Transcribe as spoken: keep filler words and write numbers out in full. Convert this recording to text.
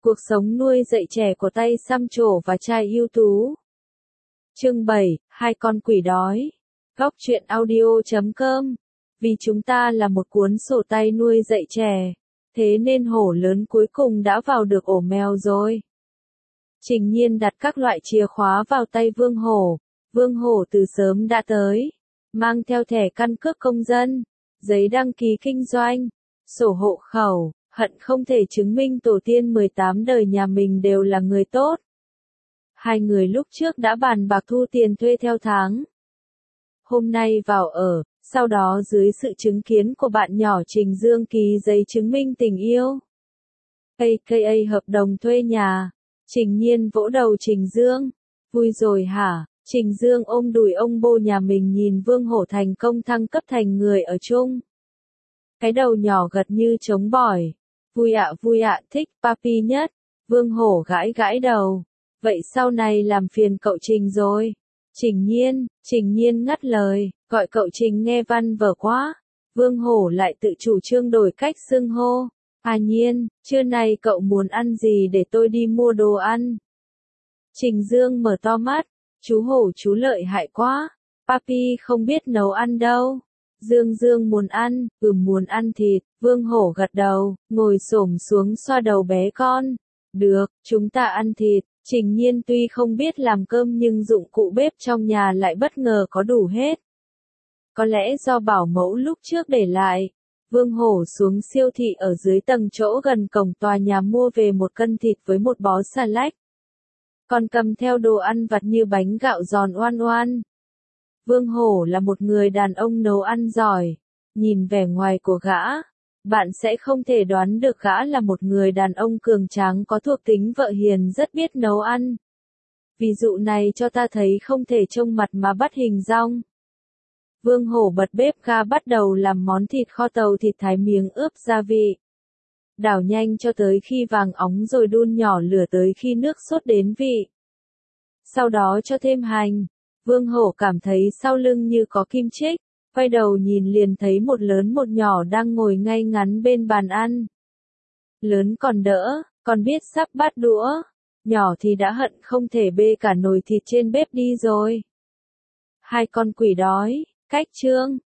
Cuộc sống nuôi dạy trẻ của tay xăm trổ và trai ưu tú. Chương bảy, hai con quỷ đói. Góc truyện audio chấm com. Vì chúng ta là một cuốn sổ tay nuôi dạy trẻ, thế nên hổ lớn cuối cùng đã vào được ổ mèo rồi. Trình Nhiên đặt các loại chìa khóa vào tay Vương Hổ. Vương Hổ từ sớm đã tới, mang theo thẻ căn cước công dân, giấy đăng ký kinh doanh, sổ hộ khẩu, hận không thể chứng minh tổ tiên mười tám đời nhà mình đều là người tốt. Hai người lúc trước đã bàn bạc thu tiền thuê theo tháng. Hôm nay vào ở, sau đó dưới sự chứng kiến của bạn nhỏ Trình Dương ký giấy chứng minh tình yêu. a ca a hợp đồng thuê nhà. Trình Nhiên vỗ đầu Trình Dương. Vui rồi hả? Trình Dương ôm đùi ông bô nhà mình nhìn Vương Hổ thành công thăng cấp thành người ở chung. Cái đầu nhỏ gật như trống bỏi. Vui ạ vui ạ, thích papi nhất. Vương Hổ gãi gãi đầu. Vậy sau này làm phiền cậu Trình rồi. Trình Nhiên, Trình Nhiên ngắt lời, gọi cậu Trình nghe văn vở quá. Vương Hổ lại tự chủ trương đổi cách xưng hô. À Nhiên, trưa nay cậu muốn ăn gì để tôi đi mua đồ ăn? Trình Dương mở to mắt, chú Hổ chú lợi hại quá. Papi không biết nấu ăn đâu. Dương Dương muốn ăn, ừm muốn ăn thịt. Vương Hổ gật đầu, ngồi xổm xuống xoa đầu bé con. Được, chúng ta ăn thịt. Trình Nhiên tuy không biết làm cơm nhưng dụng cụ bếp trong nhà lại bất ngờ có đủ hết. Có lẽ do bảo mẫu lúc trước để lại. Vương Hổ xuống siêu thị ở dưới tầng chỗ gần cổng tòa nhà mua về một cân thịt với một bó xà lách. Còn cầm theo đồ ăn vặt như bánh gạo giòn oan oan. Vương Hổ là một người đàn ông nấu ăn giỏi. Nhìn vẻ ngoài của gã, bạn sẽ không thể đoán được gã là một người đàn ông cường tráng có thuộc tính vợ hiền rất biết nấu ăn. Ví dụ này cho ta thấy không thể trông mặt mà bắt hình dong. Vương Hổ bật bếp ga bắt đầu làm món thịt kho tàu thịt thái miếng ướp gia vị. Đảo nhanh cho tới khi vàng óng rồi đun nhỏ lửa tới khi nước sốt đến vị. Sau đó cho thêm hành. Vương Hổ cảm thấy sau lưng như có kim chích, quay đầu nhìn liền thấy một lớn một nhỏ đang ngồi ngay ngắn bên bàn ăn. Lớn còn đỡ, còn biết sắp bắt đũa, nhỏ thì đã hận không thể bê cả nồi thịt trên bếp đi rồi. Hai con quỷ đói, cách chương.